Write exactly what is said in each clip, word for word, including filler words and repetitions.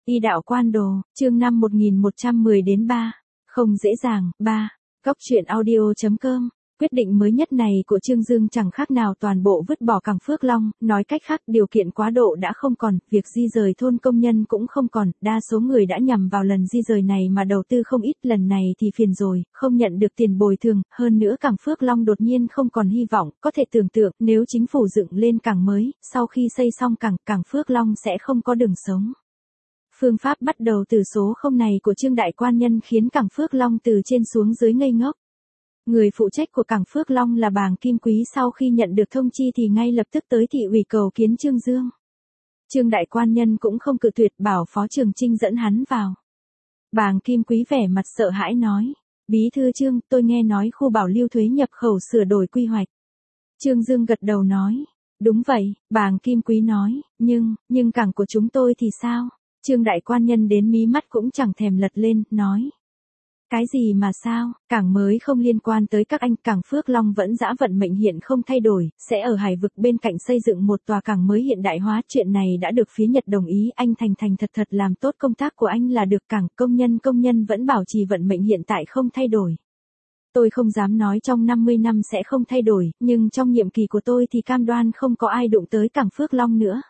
Y đạo quan đồ, chương năm một nghìn một trăm mười đến ba. Không dễ dàng, ba. Góc truyện audio.com. Quyết định mới nhất này của Trương Dương chẳng khác nào toàn bộ vứt bỏ cảng Phước Long, nói cách khác điều kiện quá độ đã không còn, việc di rời thôn công nhân cũng không còn, đa số người đã nhằm vào lần di rời này mà đầu tư không ít, lần này thì phiền rồi, không nhận được tiền bồi thường, hơn nữa cảng Phước Long đột nhiên không còn hy vọng, có thể tưởng tượng nếu chính phủ dựng lên cảng mới, sau khi xây xong cảng, cảng Phước Long sẽ không có đường sống. Phương pháp bắt đầu từ số không này của Trương Đại Quan Nhân khiến cảng Phước Long từ trên xuống dưới ngây ngốc. Người phụ trách của cảng Phước Long là Bàng Kim Quý sau khi nhận được thông chi thì ngay lập tức tới thị ủy cầu kiến Trương Dương. Trương Đại Quan Nhân cũng không cự tuyệt bảo Phó Trường Chinh dẫn hắn vào. Bàng Kim Quý vẻ mặt sợ hãi nói, Bí thư Trương, tôi nghe nói khu bảo lưu thuế nhập khẩu sửa đổi quy hoạch. Trương Dương gật đầu nói, đúng vậy, Bàng Kim Quý nói, nhưng, nhưng cảng của chúng tôi thì sao? Trương Đại Quan Nhân đến mí mắt cũng chẳng thèm lật lên, nói. Cái gì mà sao, cảng mới không liên quan tới các anh, cảng Phước Long vẫn dã vận mệnh hiện không thay đổi, sẽ ở hải vực bên cạnh xây dựng một tòa cảng mới hiện đại hóa, chuyện này đã được phía Nhật đồng ý, anh thành thành thật thật làm tốt công tác của anh là được, cảng công nhân công nhân vẫn bảo trì vận mệnh hiện tại không thay đổi. Tôi không dám nói trong năm mươi năm sẽ không thay đổi, nhưng trong nhiệm kỳ của tôi thì cam đoan không có ai đụng tới cảng Phước Long nữa.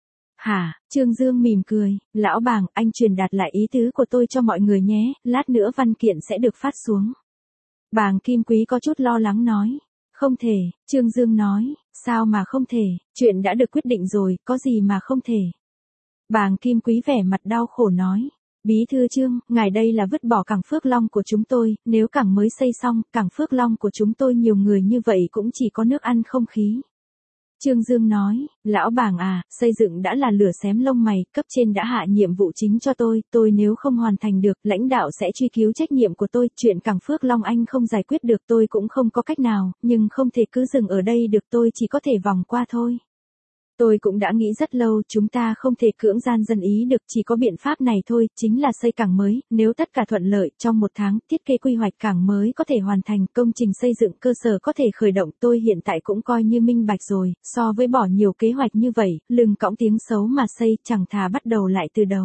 Hả, Trương Dương mỉm cười, lão Bàng, anh truyền đạt lại ý tứ của tôi cho mọi người nhé, lát nữa văn kiện sẽ được phát xuống. Bàng Kim Quý có chút lo lắng nói, không thể, Trương Dương nói, sao mà không thể, chuyện đã được quyết định rồi, có gì mà không thể. Bàng Kim Quý vẻ mặt đau khổ nói, Bí thư Trương, ngài đây là vứt bỏ cảng Phước Long của chúng tôi, nếu cảng mới xây xong, cảng Phước Long của chúng tôi nhiều người như vậy cũng chỉ có nước ăn không khí. Trương Dương nói, lão Bàng à, xây dựng đã là lửa xém lông mày, cấp trên đã hạ nhiệm vụ chính cho tôi, tôi nếu không hoàn thành được, lãnh đạo sẽ truy cứu trách nhiệm của tôi, chuyện cảng Phước Long anh không giải quyết được tôi cũng không có cách nào, nhưng không thể cứ dừng ở đây được, tôi chỉ có thể vòng qua thôi. Tôi cũng đã nghĩ rất lâu, chúng ta không thể cưỡng gian dân ý được, chỉ có biện pháp này thôi, chính là xây cảng mới, nếu tất cả thuận lợi, trong một tháng, thiết kế quy hoạch cảng mới có thể hoàn thành, công trình xây dựng cơ sở có thể khởi động, tôi hiện tại cũng coi như minh bạch rồi, so với bỏ nhiều kế hoạch như vậy, lưng cõng tiếng xấu mà xây, chẳng thà bắt đầu lại từ đầu.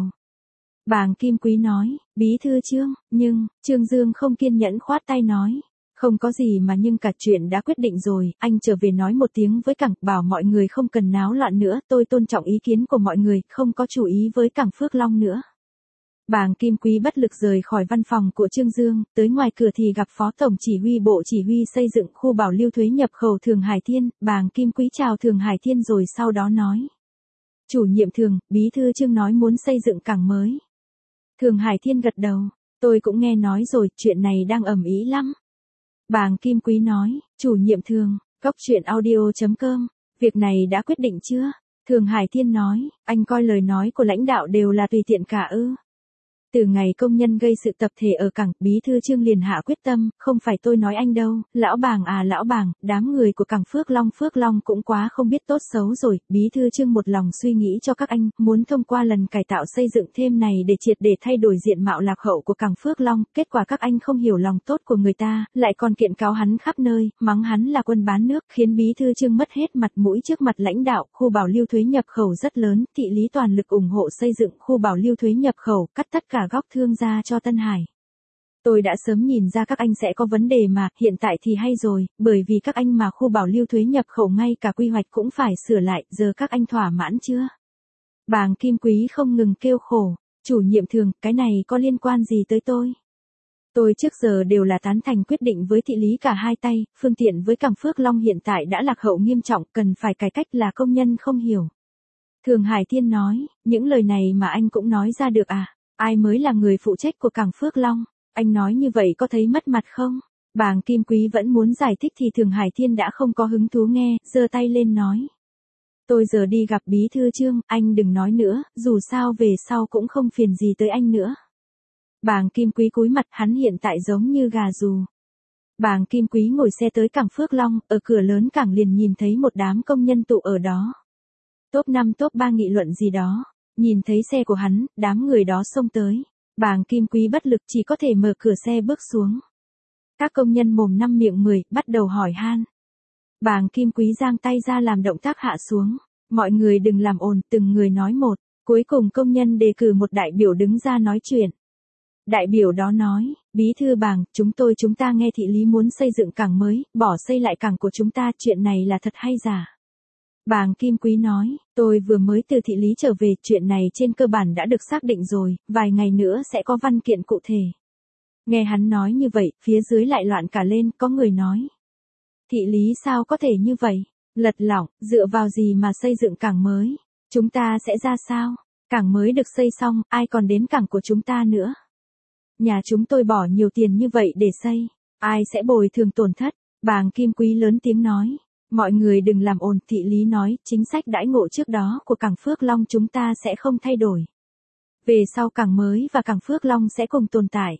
Bàng Kim Quý nói, Bí thư Trương, nhưng, Trương Dương không kiên nhẫn khoát tay nói. Không có gì mà nhưng cả chuyện đã quyết định rồi, anh trở về nói một tiếng với cảng, bảo mọi người không cần náo loạn nữa, tôi tôn trọng ý kiến của mọi người, không có chủ ý với cảng Phước Long nữa. Bàng Kim Quý bất lực rời khỏi văn phòng của Trương Dương, tới ngoài cửa thì gặp Phó Tổng Chỉ huy Bộ Chỉ huy xây dựng khu bảo lưu thuế nhập khẩu Thường Hải Thiên, Bàng Kim Quý chào Thường Hải Thiên rồi sau đó nói. Chủ nhiệm Thường, Bí thư Trương nói muốn xây dựng cảng mới. Thường Hải Thiên gật đầu, tôi cũng nghe nói rồi, chuyện này đang ầm ĩ lắm. Bàng Kim Quý nói, chủ nhiệm Thường, góc truyện audio.com, việc này đã quyết định chưa? Thường Hải Thiên nói, anh coi lời nói của lãnh đạo đều là tùy tiện cả ư. Từ ngày công nhân gây sự tập thể ở cảng, Bí thư Trương liền hạ quyết tâm, không phải tôi nói anh đâu, lão Bàng à lão Bàng, đám người của cảng Phước Long Phước Long cũng quá không biết tốt xấu rồi, Bí thư Trương một lòng suy nghĩ cho các anh, muốn thông qua lần cải tạo xây dựng thêm này để triệt để thay đổi diện mạo lạc hậu của cảng Phước Long, kết quả các anh không hiểu lòng tốt của người ta, lại còn kiện cáo hắn khắp nơi, mắng hắn là quân bán nước, khiến Bí thư Trương mất hết mặt mũi trước mặt lãnh đạo, khu bảo lưu thuế nhập khẩu rất lớn, thị lý toàn lực ủng hộ xây dựng khu bảo lưu thuế nhập khẩu, cắt tất cả góc thương gia cho Tân Hải. Tôi đã sớm nhìn ra các anh sẽ có vấn đề mà, hiện tại thì hay rồi, bởi vì các anh mà khu bảo lưu thuế nhập khẩu ngay cả quy hoạch cũng phải sửa lại, giờ các anh thỏa mãn chưa? Bàng Kim Quý không ngừng kêu khổ, chủ nhiệm Thường, cái này có liên quan gì tới tôi? Tôi trước giờ đều là tán thành quyết định với thị lý cả hai tay, phương tiện với cảng Phước Long hiện tại đã lạc hậu nghiêm trọng, cần phải cải cách là công nhân không hiểu. Thường Hải Thiên nói, những lời này mà anh cũng nói ra được à? Ai mới là người phụ trách của cảng Phước Long? Anh nói như vậy có thấy mất mặt không? Bàng Kim Quý vẫn muốn giải thích thì Thường Hải Thiên đã không có hứng thú nghe, giơ tay lên nói. Tôi giờ đi gặp Bí thư Trương, anh đừng nói nữa, dù sao về sau cũng không phiền gì tới anh nữa. Bàng Kim Quý cúi mặt, hắn hiện tại giống như gà rù. Bàng Kim Quý ngồi xe tới cảng Phước Long, ở cửa lớn cảng liền nhìn thấy một đám công nhân tụ ở đó. Top năm top ba nghị luận gì đó. Nhìn thấy xe của hắn, đám người đó xông tới. Bàng Kim Quý bất lực chỉ có thể mở cửa xe bước xuống. Các công nhân mồm năm miệng mười, bắt đầu hỏi han. Bàng Kim Quý giang tay ra làm động tác hạ xuống. Mọi người đừng làm ồn, từng người nói một. Cuối cùng công nhân đề cử một đại biểu đứng ra nói chuyện. Đại biểu đó nói, bí thư Bàng, chúng tôi chúng ta nghe thị lý muốn xây dựng cảng mới, bỏ xây lại cảng của chúng ta, chuyện này là thật hay giả? Bàng Kim Quý nói, tôi vừa mới từ thị lý trở về, chuyện này trên cơ bản đã được xác định rồi, vài ngày nữa sẽ có văn kiện cụ thể. Nghe hắn nói như vậy, phía dưới lại loạn cả lên, có người nói. Thị lý sao có thể như vậy? Lật lỏng, dựa vào gì mà xây dựng cảng mới? Chúng ta sẽ ra sao? Cảng mới được xây xong, ai còn đến cảng của chúng ta nữa? Nhà chúng tôi bỏ nhiều tiền như vậy để xây, ai sẽ bồi thường tổn thất? Bàng Kim Quý lớn tiếng nói. Mọi người đừng làm ồn, thị lý nói, chính sách đãi ngộ trước đó của cảng Phước Long chúng ta sẽ không thay đổi. Về sau cảng mới và cảng Phước Long sẽ cùng tồn tại.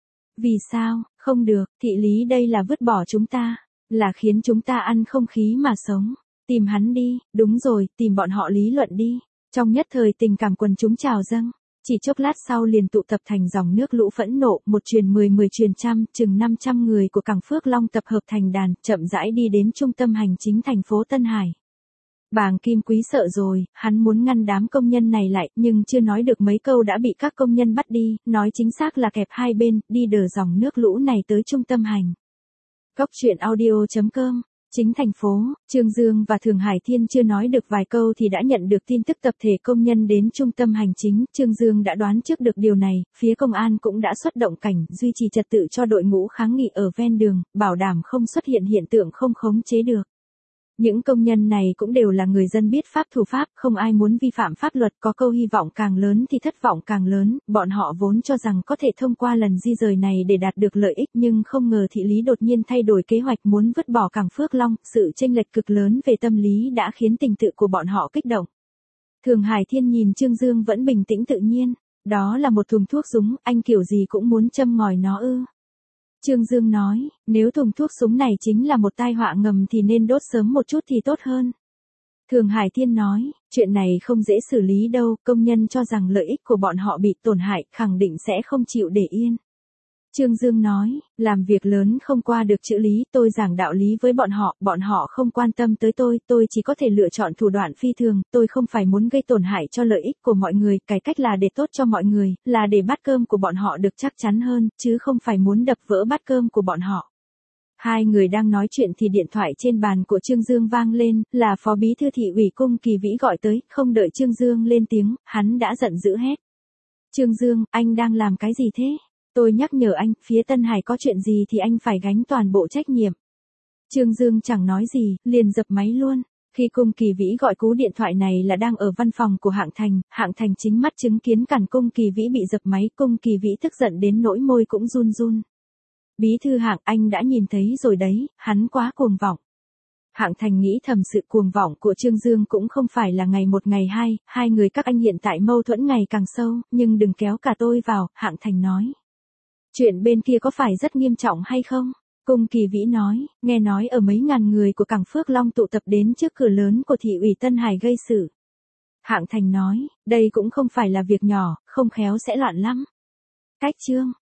Vì sao, không được, thị lý đây là vứt bỏ chúng ta, là khiến chúng ta ăn không khí mà sống. Tìm hắn đi, đúng rồi, tìm bọn họ lý luận đi. Trong nhất thời tình cảm quần chúng trào dâng, chỉ chốc lát sau liền tụ tập thành dòng nước lũ phẫn nộ, một truyền mười, mười truyền trăm, chừng năm trăm người của cảng Phước Long tập hợp thành đàn, chậm rãi đi đến trung tâm hành chính thành phố Tân Hải. Bàng Kim Quý sợ rồi, hắn muốn ngăn đám công nhân này lại, nhưng chưa nói được mấy câu đã bị các công nhân bắt đi, nói chính xác là kẹp hai bên, đi đờ dòng nước lũ này tới trung tâm hành. Góc truyện audio chấm com. Chính thành phố, Trương Dương và Thường Hải Thiên chưa nói được vài câu thì đã nhận được tin tức tập thể công nhân đến trung tâm hành chính. Trương Dương đã đoán trước được điều này, phía công an cũng đã xuất động cảnh, duy trì trật tự cho đội ngũ kháng nghị ở ven đường, bảo đảm không xuất hiện hiện tượng không khống chế được. Những công nhân này cũng đều là người dân biết pháp thủ pháp, không ai muốn vi phạm pháp luật, có câu hy vọng càng lớn thì thất vọng càng lớn, bọn họ vốn cho rằng có thể thông qua lần di rời này để đạt được lợi ích nhưng không ngờ thị lý đột nhiên thay đổi kế hoạch muốn vứt bỏ cảng Phước Long, sự chênh lệch cực lớn về tâm lý đã khiến tình tự của bọn họ kích động. Thường Hải Thiên nhìn Trương Dương vẫn bình tĩnh tự nhiên, đó là một thùng thuốc súng, anh kiểu gì cũng muốn châm ngòi nó ư. Trương Dương nói, nếu thùng thuốc súng này chính là một tai họa ngầm thì nên đốt sớm một chút thì tốt hơn. Thường Hải Thiên nói, chuyện này không dễ xử lý đâu, công nhân cho rằng lợi ích của bọn họ bị tổn hại, khẳng định sẽ không chịu để yên. Trương Dương nói, làm việc lớn không qua được chữ lý, tôi giảng đạo lý với bọn họ, bọn họ không quan tâm tới tôi, tôi chỉ có thể lựa chọn thủ đoạn phi thường, tôi không phải muốn gây tổn hại cho lợi ích của mọi người, cái cách là để tốt cho mọi người, là để bát cơm của bọn họ được chắc chắn hơn, chứ không phải muốn đập vỡ bát cơm của bọn họ. Hai người đang nói chuyện thì điện thoại trên bàn của Trương Dương vang lên, là phó bí thư thị ủy Cung Kỳ Vĩ gọi tới, không đợi Trương Dương lên tiếng, hắn đã giận dữ hét. Trương Dương, anh đang làm cái gì thế? Tôi nhắc nhở anh, phía Tân Hải có chuyện gì thì anh phải gánh toàn bộ trách nhiệm. Trương Dương chẳng nói gì, liền dập máy luôn. Khi Cung Kỳ Vĩ gọi cú điện thoại này là đang ở văn phòng của Hạng Thành, Hạng Thành chính mắt chứng kiến cảnh Cung Kỳ Vĩ bị dập máy, Cung Kỳ Vĩ tức giận đến nỗi môi cũng run run. Bí thư Hạng, anh đã nhìn thấy rồi đấy, hắn quá cuồng vọng. Hạng Thành nghĩ thầm sự cuồng vọng của Trương Dương cũng không phải là ngày một ngày hai, hai người các anh hiện tại mâu thuẫn ngày càng sâu, nhưng đừng kéo cả tôi vào, Hạng Thành nói. Chuyện bên kia có phải rất nghiêm trọng hay không? Cung Kỳ Vĩ nói, nghe nói ở mấy ngàn người của cảng Phước Long tụ tập đến trước cửa lớn của thị ủy Tân Hải gây sự. Hạng Thành nói, đây cũng không phải là việc nhỏ, không khéo sẽ loạn lắm. Cách chương.